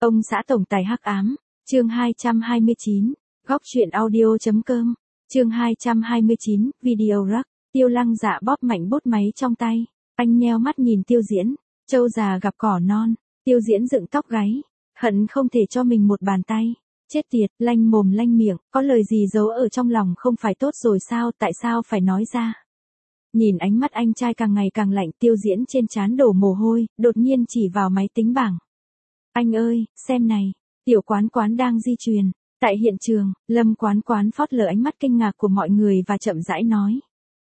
Ông xã tổng tài hắc ám, chương 229, góc truyện audio.com, chương 229, video rắc, Tiêu Lăng Dạ bóp mạnh bút máy trong tay, anh nheo mắt nhìn Tiêu Diễn, trâu già gặp cỏ non, Tiêu Diễn dựng tóc gáy, hận không thể cho mình một bàn tay, chết tiệt, lanh mồm lanh miệng, có lời gì giấu ở trong lòng không phải tốt rồi sao, tại sao phải nói ra. Nhìn ánh mắt anh trai càng ngày càng lạnh, Tiêu Diễn trên trán đổ mồ hôi, đột nhiên chỉ vào máy tính bảng. Anh ơi, xem này, Tiểu Quán Quán đang di truyền. Tại hiện trường, Lâm Quán Quán phớt lờ ánh mắt kinh ngạc của mọi người và chậm rãi nói.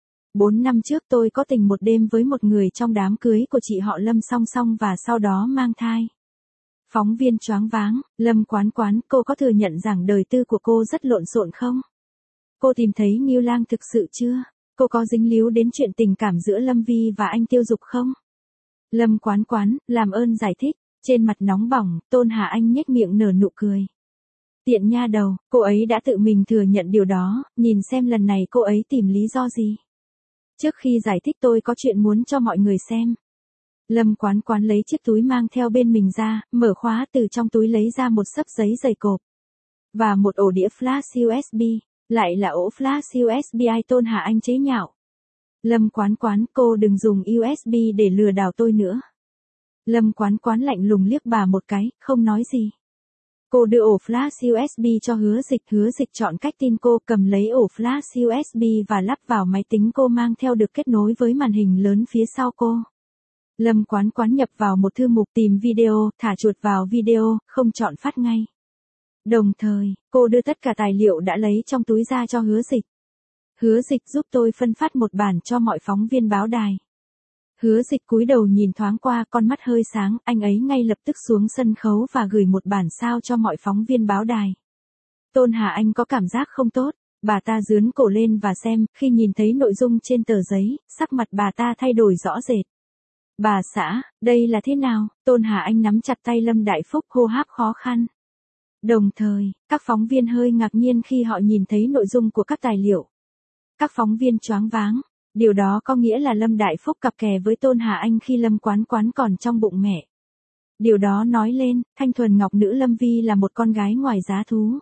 4 năm trước tôi có tình một đêm với một người trong đám cưới của chị họ Lâm song song và sau đó mang thai. Phóng viên choáng váng, Lâm Quán Quán, cô có thừa nhận rằng đời tư của cô rất lộn xộn không? Cô tìm thấy Ngưu Lang thực sự chưa? Cô có dính líu đến chuyện tình cảm giữa Lâm Vi và anh Tiêu Dục không? Lâm Quán Quán, làm ơn giải thích. Trên mặt nóng bỏng, Tôn Hà Anh nhếch miệng nở nụ cười. Tiện nha đầu, cô ấy đã tự mình thừa nhận điều đó, nhìn xem lần này cô ấy tìm lý do gì. Trước khi giải thích tôi có chuyện muốn cho mọi người xem. Lâm Quán Quán lấy chiếc túi mang theo bên mình ra, mở khóa từ trong túi lấy ra một xấp giấy dày cộp. Và một ổ đĩa flash USB, lại là ổ flash USB Tôn Hà Anh chế nhạo. Lâm Quán Quán, cô đừng dùng USB để lừa đảo tôi nữa. Lâm Quán Quán lạnh lùng liếc bà một cái, không nói gì. Cô đưa ổ flash USB cho Hứa Dịch chọn cách tin cô, cầm lấy ổ flash USB và lắp vào máy tính cô mang theo được kết nối với màn hình lớn phía sau cô. Lâm Quán Quán nhập vào một thư mục tìm video, thả chuột vào video, không chọn phát ngay. Đồng thời, cô đưa tất cả tài liệu đã lấy trong túi ra cho Hứa Dịch. Hứa Dịch giúp tôi phân phát một bản cho mọi phóng viên báo đài. Hứa Dịch cúi đầu nhìn thoáng qua, con mắt hơi sáng, anh ấy ngay lập tức xuống sân khấu và gửi một bản sao cho mọi phóng viên báo đài. Tôn Hà Anh có cảm giác không tốt, bà ta giương cổ lên và xem, khi nhìn thấy nội dung trên tờ giấy, sắc mặt bà ta thay đổi rõ rệt. Bà xã, đây là thế nào? Tôn Hà Anh nắm chặt tay Lâm Đại Phúc, hô hấp khó khăn. Đồng thời, các phóng viên hơi ngạc nhiên khi họ nhìn thấy nội dung của các tài liệu. Các phóng viên choáng váng. Điều đó có nghĩa là Lâm Đại Phúc cặp kè với Tôn Hà Anh khi Lâm Quán Quán còn trong bụng mẹ. Điều đó nói lên, thanh thuần ngọc nữ Lâm Vi là một con gái ngoài giá thú.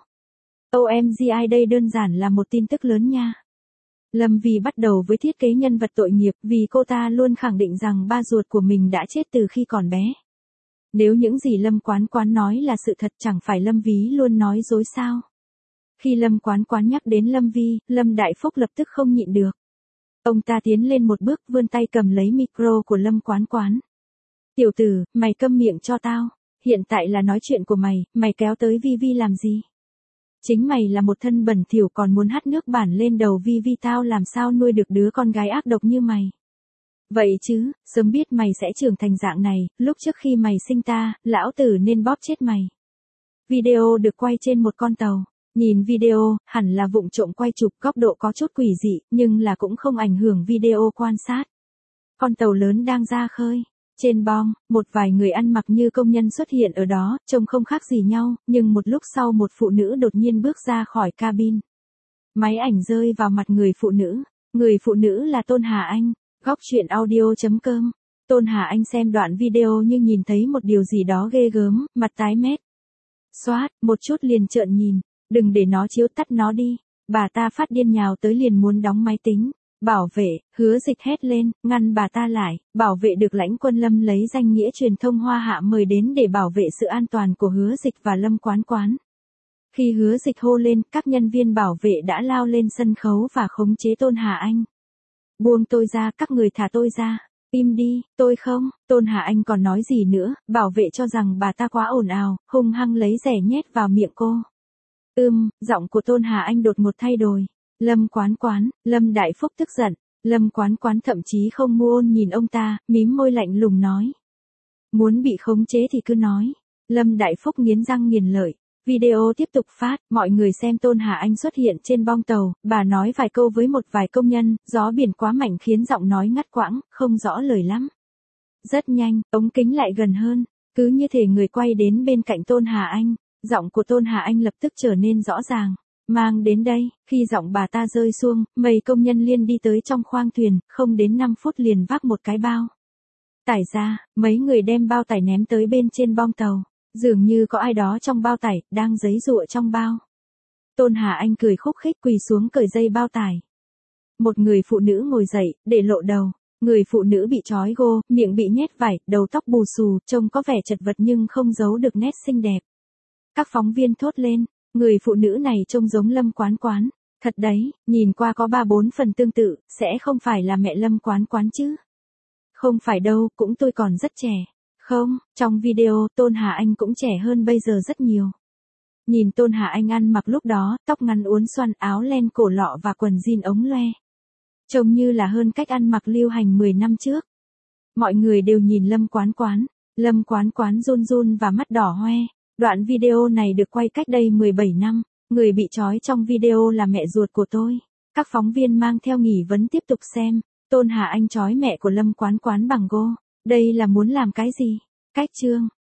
OMG, đây đơn giản là một tin tức lớn nha. Lâm Vi bắt đầu với thiết kế nhân vật tội nghiệp vì cô ta luôn khẳng định rằng ba ruột của mình đã chết từ khi còn bé. Nếu những gì Lâm Quán Quán nói là sự thật, chẳng phải Lâm Vi luôn nói dối sao? Khi Lâm Quán Quán nhắc đến Lâm Vi, Lâm Đại Phúc lập tức không nhịn được. Ông ta tiến lên một bước, vươn tay cầm lấy micro của Lâm Quán Quán. Tiểu tử, mày câm miệng cho tao. Hiện tại là nói chuyện của mày kéo tới Vi Vi làm gì? Chính mày là một thân bẩn thỉu còn muốn hắt nước bản lên đầu Vi Vi, tao làm sao nuôi được đứa con gái ác độc như mày. Vậy chứ, sớm biết mày sẽ trưởng thành dạng này, lúc trước khi mày sinh ta, lão tử nên bóp chết mày. Video được quay trên một con tàu. Nhìn video, hẳn là vụng trộm quay chụp, góc độ có chút quỷ dị, nhưng là cũng không ảnh hưởng video quan sát. Con tàu lớn đang ra khơi. Trên bong, một vài người ăn mặc như công nhân xuất hiện ở đó, trông không khác gì nhau, nhưng một lúc sau một phụ nữ đột nhiên bước ra khỏi cabin. Máy ảnh rơi vào mặt người phụ nữ. Người phụ nữ là Tôn Hà Anh, góc truyện audio.com. Tôn Hà Anh xem đoạn video nhưng nhìn thấy một điều gì đó ghê gớm, mặt tái mét. Xoát, một chút liền trợn nhìn. Đừng để nó chiếu, tắt nó đi. Bà ta phát điên nhào tới liền muốn đóng máy tính. Bảo vệ, Hứa Dịch hét lên, ngăn bà ta lại. Bảo vệ được lãnh quân Lâm lấy danh nghĩa truyền thông Hoa Hạ mời đến để bảo vệ sự an toàn của Hứa Dịch và Lâm Quán Quán. Khi Hứa Dịch hô lên, các nhân viên bảo vệ đã lao lên sân khấu và khống chế Tôn Hà Anh. Buông tôi ra, các người thả tôi ra. Im đi, tôi không. Tôn Hà Anh còn nói gì nữa, bảo vệ cho rằng bà ta quá ồn ào, hung hăng lấy rẻ nhét vào miệng cô. Giọng của Tôn Hà Anh đột ngột thay đổi. Lâm Quán Quán, Lâm Đại Phúc tức giận. Lâm Quán Quán thậm chí không muôn nhìn ông ta, mím môi lạnh lùng nói. Muốn bị khống chế thì cứ nói. Lâm Đại Phúc nghiến răng nghiến lợi. Video tiếp tục phát, mọi người xem Tôn Hà Anh xuất hiện trên bong tàu, bà nói vài câu với một vài công nhân, gió biển quá mạnh khiến giọng nói ngắt quãng, không rõ lời lắm. Rất nhanh, ống kính lại gần hơn, cứ như thể người quay đến bên cạnh Tôn Hà Anh. Giọng của Tôn Hà Anh lập tức trở nên rõ ràng. Mang đến đây, khi giọng bà ta rơi xuống, mấy công nhân liền đi tới trong khoang thuyền, không đến 5 phút liền vác một cái bao tải ra, mấy người đem bao tải ném tới bên trên bong tàu. Dường như có ai đó trong bao tải, đang giấy giụa trong bao. Tôn Hà Anh cười khúc khích quỳ xuống cởi dây bao tải. Một người phụ nữ ngồi dậy, để lộ đầu. Người phụ nữ bị trói gô, miệng bị nhét vải, đầu tóc bù xù, trông có vẻ chật vật nhưng không giấu được nét xinh đẹp. Các phóng viên thốt lên, người phụ nữ này trông giống Lâm Quán Quán. Thật đấy, nhìn qua có 3-4 phần tương tự, sẽ không phải là mẹ Lâm Quán Quán chứ? Không phải đâu, cũng tôi còn rất trẻ. Không, trong video, Tôn Hà Anh cũng trẻ hơn bây giờ rất nhiều. Nhìn Tôn Hà Anh ăn mặc lúc đó, tóc ngắn uốn xoăn, áo len cổ lọ và quần jean ống loe. Trông như là hơn cách ăn mặc lưu hành 10 năm trước. Mọi người đều nhìn Lâm Quán Quán. Lâm Quán Quán run run và mắt đỏ hoe. Đoạn video này được quay cách đây 17 năm. Người bị trói trong video là mẹ ruột của tôi. Các phóng viên mang theo nghi vấn tiếp tục xem. Tôn Hà Anh trói mẹ của Lâm Quán Quán bằng gô. Đây là muốn làm cái gì? Cách chương.